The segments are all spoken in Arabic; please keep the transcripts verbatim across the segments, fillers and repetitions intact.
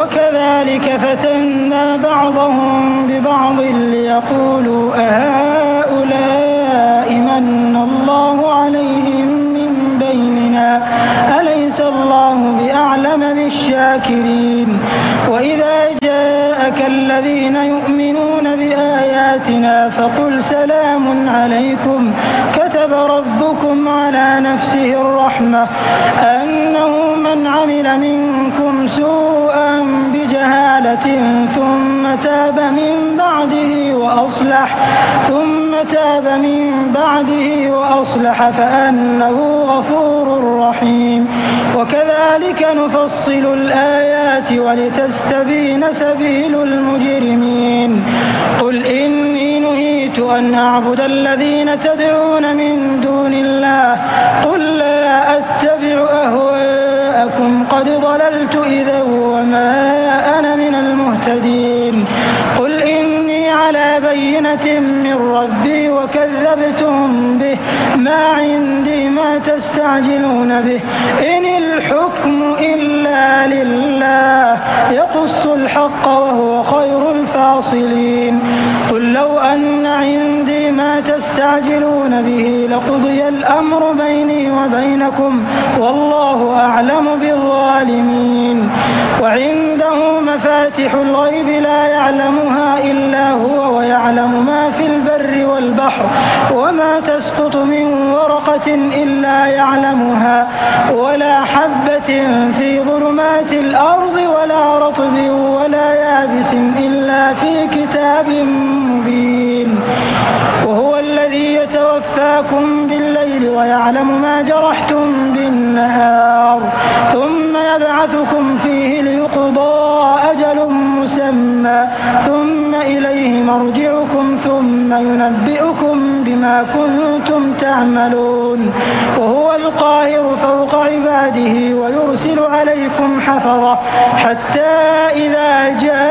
وكذلك فتنا بعضهم ببعض ليقولوا أهؤلاء من الله عليهم من بيننا أليس الله بأعلم بالشاكرين. وإذا جاءك الذين يؤمنون بآياتنا فقل سلام عليكم كتب ربكم على نفسه الرحمة أنه من عمل منكم سوءا بجهالة ثم تاب من بعده وأصلح ثم تاب من بعده وأصلح فأنه غفور رحيم. وكذلك نفصل الآيات ولتستبين سبيل المجرمين. قل إني نهيت أن أعبد الذين تدعون من دون الله قل لا أتبع أهواءكم قد ضللت إذا وما أنا من المهتدين. قل إني على بينة من ربي وكذبتم به ما عندي ما تستعجلون به إن الحكم إلا لله يقص الحق وهو خير الفاصلين. قل لو أن عندي ما تستعجلون به لقضي الأمر بيني وبينكم والله أعلم بالظالمين. وعنده مفاتح الغيب لا يعلمها إلا هو ويعلم ما في البر والبحر وما تسقط من ورقة إلا يعلمها ولا حبة في ظلمات الأرض ولا رطب ولا يابس إلا في كتاب مبين. وهو الذي يتوفاكم بالليل ويعلم ما جرحتم بالنهار ثم يبعثكم فيه ليقضى أجل مسمى ثم إليه مرجعكم ثم ينبئكم بما كنتم تعملون. وهو القاهر فوق عباده ويرسل عليكم حفظة حتى إذا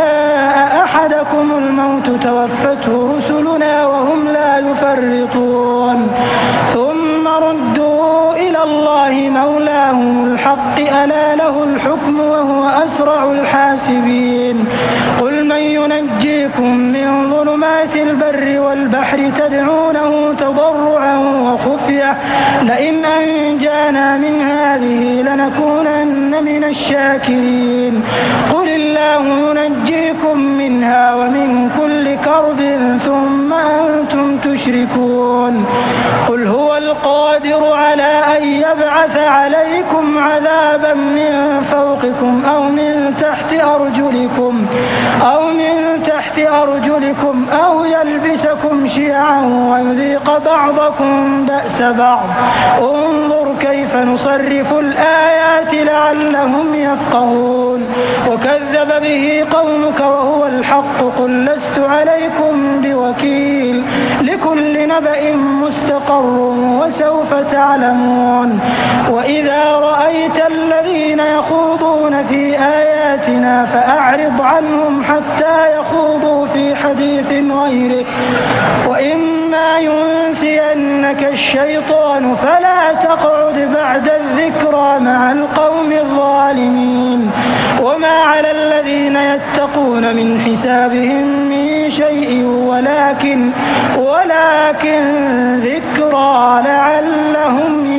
جاء أحدكم الموت توفته رسلنا وهم لا يفرطون ثم ردوا إلى الله مولاهم الحق ألا له الحكم وهو أسرع الحاسبين. قل من ينجيكم من ظلمات البر والبحر تدعونه تضرعا وخفية لئن أنجانا من هذه لنكونن من الشاكرين. قل الله ينجيكم منها ومن كل كرب ثم أنتم تشركون. قل هو القادر على أن يبعث عليكم عذابا من فوقكم أو من تحت أرجلكم أو من تحت أرجلكم أو يلبسكم شيعا ويذيق بعضكم بأس بعض انظر كيف نصرف الآيات لعلهم يفقهون. وكذب به قومك وهو الحق قل لست عليكم بوكيل لكل نبأ مستقر وسوف تعلمون. وإذا رأيت الذين يخوضون في آياتنا فأعرض عنهم حتى يخوضوا في حديث غيره وإما ينسينك الشيطان فلا تقعد بعد الذكرى مع القوم الظالمين. وما على الذين يتقون من حسابهم من شيء ولكن ولكن ذكرى لعلهم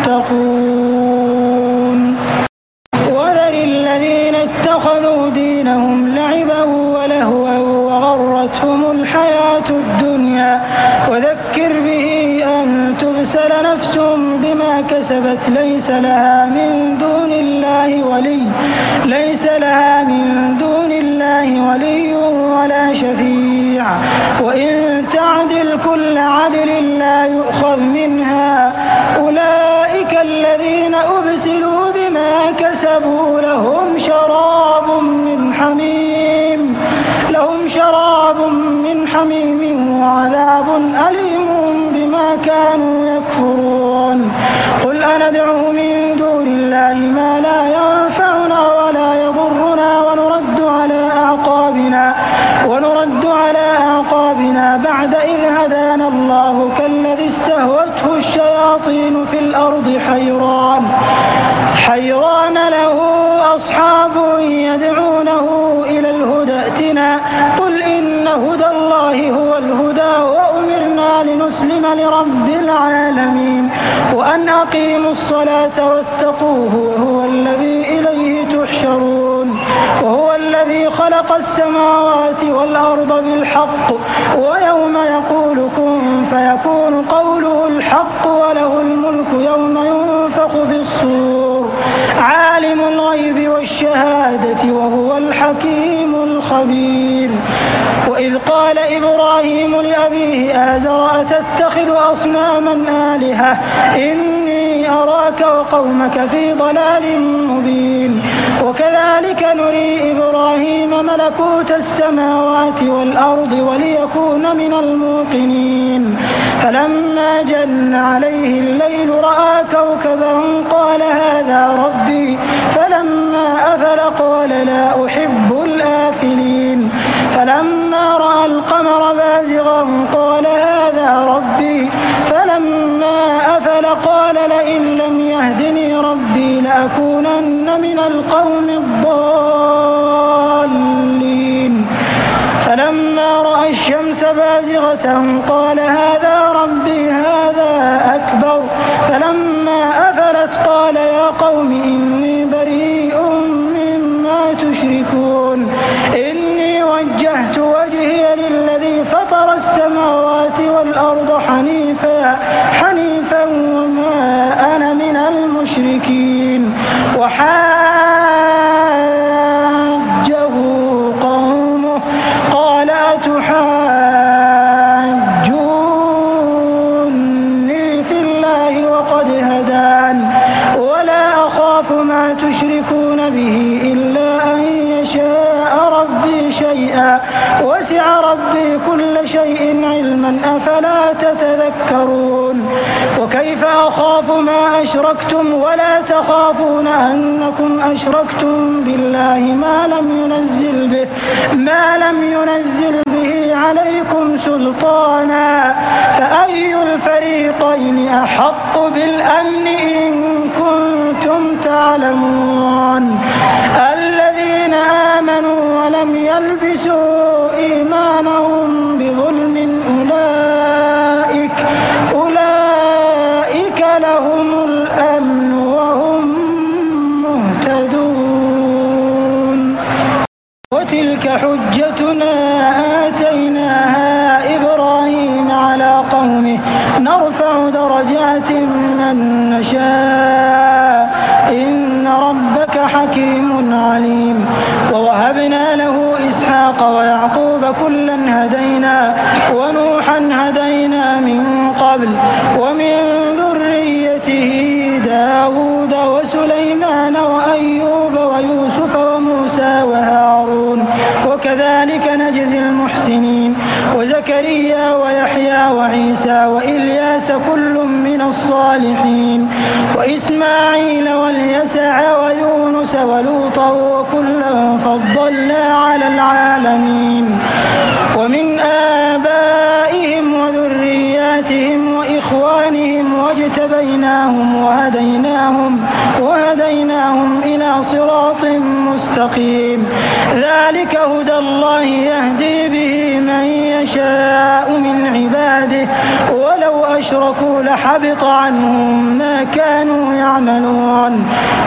يتقون. وذر الذين اتخذوا دينهم لعبا ولهوا وغرتهم الحياة الدنيا وذكر به أن تبسل نفس بما كسبت ليس لها من دون الله ولي ليس لها من دون الله ولي ولا شفيع وإن تعدل كل عدل لا يؤخذ منها أولئك الذين أبسلوا بما كسبوا لهم شراب من حميم لهم شراب من حميم وعذاب أليم بما كانوا يكفرون. قل أندعو من دون الله ما لا ينفعنا ولا يضرنا ونرد على أعقابنا ونرد على أعقابنا بعد إذ هدانا الله كالذي استهوته الشياطين في الأرض حيران حيران له أصحاب يدعونه لنسلم لرب العالمين وأن أقيموا الصلاة واتقوه وهو الذي إليه تحشرون وهو الذي خلق السماوات والأرض بالحق ويوم يقول كن فيكون قوله الحق وله الملك يوم ينفخ في الصور عالم الغيب والشهادة وهو الحكيم الخبير. وإذ قال إبراهيم لأبيه آزر أتتخذ أصناما آلهة إني أراك وقومك في ضلال مبين. وكذلك نري إبراهيم ملكوت السماوات والأرض وليكون من الموقنين فلما جن عليه الليل رأى كوكبا قال هذا ربي فلما أفل قال لا أحب الآفلين فلما رأى القمر بازغا قال هذا ربي فلما أفل قال لئن لم يهدني ربي لأكونن من القوم الضالين فلما رأى الشمس بازغة قال هذا ربي هذا أكبر فلما أفلت قال يا قوم إني بريء مما تشركون إني وجهت وجهي للذي فطر السماوات والأرض حنيفا حنيفا وما أنا من المشركين. وحاجه قومه قال أتحاجوني في الله وقد هدان ولا أخاف ما تشركون به إلا أن يشاء ربي شيئا وسع ربي كل شيء علما أفلا تتذكرون. وكيف أخاف ما أشركتم ولا تخافون أنكم أشركتم بالله ما لم ينزل به ما لم ينزل به عليكم سلطانا فأي الفريقين أحق بالأمن إن كنتم تعلمون. الذين آمنوا ولم يلبسوا إيمانهم بظلم أولئك أولئك لهم الأمن وهم مهتدون. وتلك حجتنا آتيناها إبراهيم على قومه نرفع درجات من نشاء إن ربك حكيم عليم. ووهبنا له إسحاق ويعقوب كلا هدينا ونوحا هدينا من قبل ومن ذريته داود وسليمان وأيوب ويوسف وموسى وهارون وكذلك نجزي المحسنين. وزكريا ويحيى وعيسى وإلياس كل من الصالحين وإسماعيل واليسع ويونس ولوطا وكلا فضلنا على العالمين. ومن آبائهم وذرياتهم وإخوانهم واجتبيناهم وهديناهم وهديناهم إلى صراط مستقيم. ذلك هدى الله يهدي به من يشاء من عباده ولو أشركوا لحبط عنهم ما كانوا يعملون.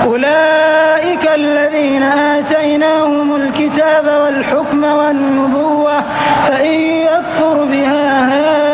أولئك الذين آتيناهم الكتاب والحكم والنبوة فإن يكفر بها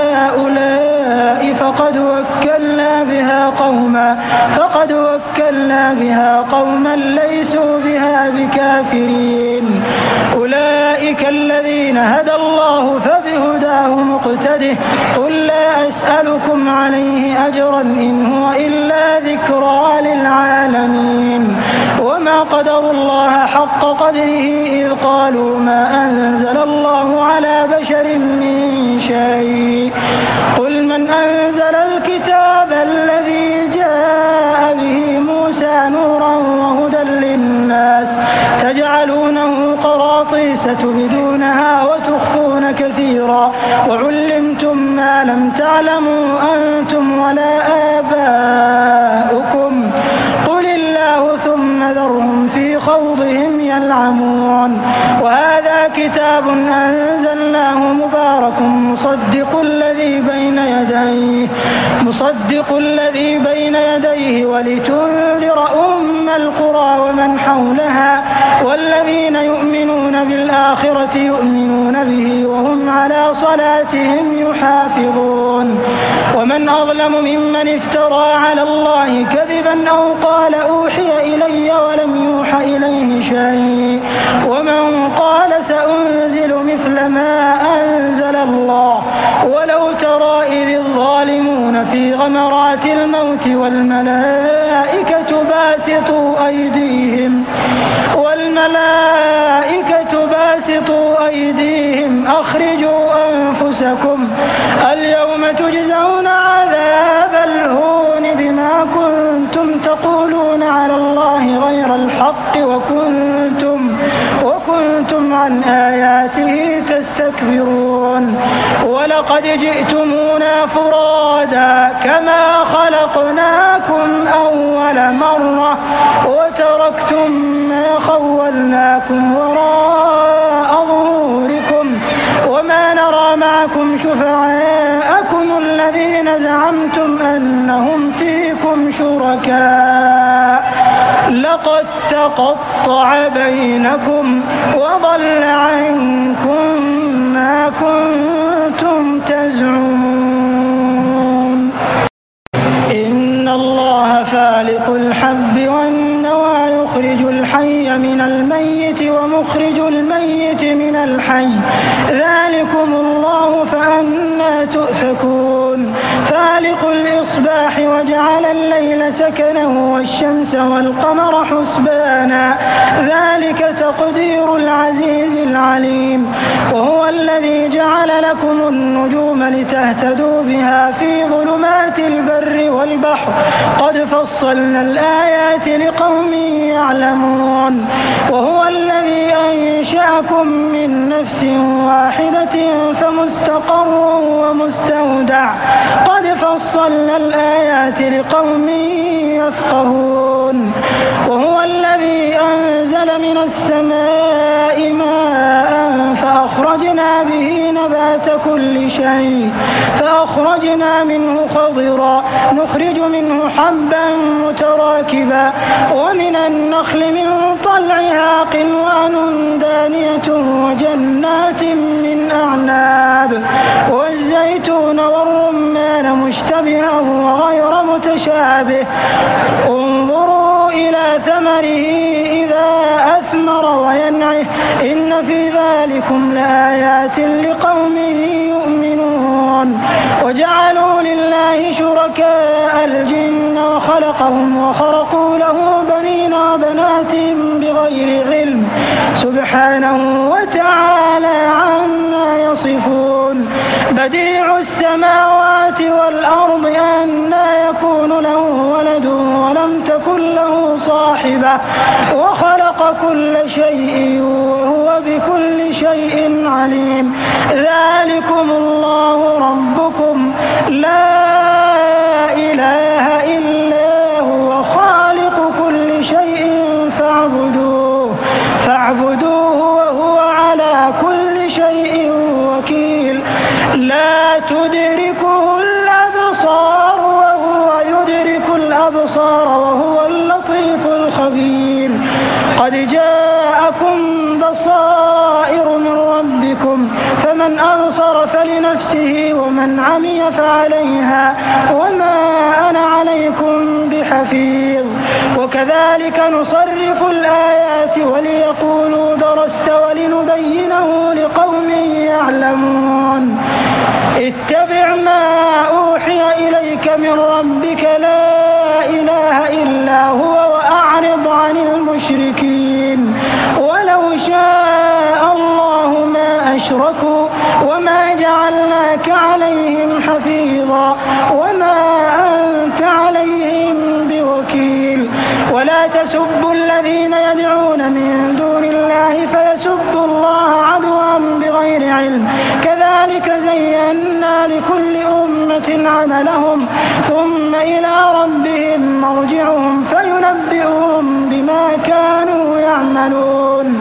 هؤلاء فقد وكلنا بها قوما فقد وكلنا بها قوما ليسوا بها بكافرين. أولئك الذين هدى الله فبهداه مقتده قل لا أسألكم عليه أجرا إن هو إلا ذكرى للعالمين. وما قدروا الله حق قدره إذ قالوا ما أنزل الله على بشر من شيء قل من أنزل الكتاب الذي جاء به موسى نورا وهدى للناس تجعلونه قراطيس تبدونها وتخفون كثيرا وعلمتم ما لم تعلموا أنتم ولا آباؤكم قل الله ثم ذرهم في خوضهم يلعبون. وهذا كتاب أنزلناه مبارك مصدق الذي بين يديه مصدق الذي بين يديه ولتنذر أم القرى ومن حولها والذين يؤمنون بالآخرة يؤمنون به وهم على صلاتهم يحافظون. ومن أظلم ممن افترى على الله كذبا أو قال أوحي إلي ولم يوحى إليه شيء ومن قال سأنزل مثل ما أنزل الله ولو ترى إذ الظالمون في غمرات الموت والملائكة باسطوا أيديهم والملائكة باسطوا أيديهم أخرجوا أنفسكم اليوم تجزون عذاب الهون بما كنتم تقولون على الله غير الحق وكنتم وكنتم عن آياته تستكبرون. ولقد جئتمونا فرادا كما خلقناكم أول مرة وتركتم ما خولناكم وراء ظهوركم وما نرى معكم شفعاءكم الذين زعمتم أنهم فيكم شركاء لقد تقطع بينكم وضل عنكم ما كنتم تزعمون. إن الله فالق الحب والنوى يخرج الحي من الميت ومخرج الميت من الحي ذلكم الله فأنى تؤفكون. فالق الإصباح وجعل الليل سكنا والشمس والقمر حسبانا ذلك تقدير العزيز العليم. وهو الذي جعل لكم النجوم لتهتدوا بها في ظلمات البر والبحر قد فصلنا الآيات لقوم يعلمون. وهو الذي أنشأكم من نفس واحدة فمستقر ومستودع قد فصلنا الآيات لقوم يفقهون. وهو الذي أنزل من السماء ماء فأخرجنا به نبات كل شيء فأخرجنا منه خضرا نخرج منه حبا متراكبا ومن النخل من طلعها قنوان دانية وجنات من أعناب والزيتون والرمان مشتبها وغير متشابه انظروا إلى ثمره إذا أثمر وينعه إن في ذلكم لآيات لقوم يؤمنون. وجعلوا لله شركاء الجن وخلقهم وخرقوا له بنين وبنات بغير علم سبحانه وتعالى عما يصفون. بديع السماوات والأرض أنى يكون له ولد ولم تكن له صاحبة وخلق كل شيء وهو بكل شيء عليم. ذلكم الله ربكم لا إله إلا هو خالق كل شيء فاعبدوه فاعبدوه وهو على كل شيء وكيل. لا تدركه الأبصار وهو يدرك الأبصار وهو اللطيف الخبير. قد جاءكم بصائر من ربكم فمن أبصر فلنفسه ومن عمي فعليها وما أنا عليكم بحفيظ. وكذلك نصرف الآيات وليقولوا درست ولنبينه لقوم يعلمون. اتبع ما أوحي إليك من ربك لا إله إلا هو وأعرض عن المشركين. ولو شاء الله ما أشركوا وما جعلناك عليهم حفيظا وما أنت عليهم بوكيل. ولا تسبوا الذين يدعون من دون الله فيسبوا الله عدوا بغير علم كذلك زينا لكل أمة عملهم ثم إلى ربهم مرجعهم فينبئهم بما كانوا يعملون.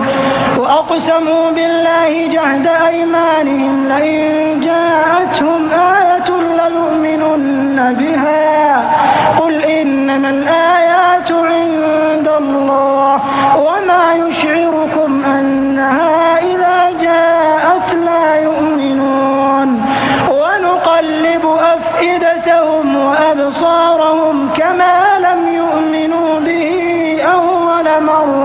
بالله جهد أيمانهم لئن جاءتهم آية لتؤمنن بها قل إنما الآيات عند الله وما يشعركم أنها إذا جاءت لا يؤمنون ونقلب أفئدتهم وأبصارهم كما لم يؤمنوا به أول مرة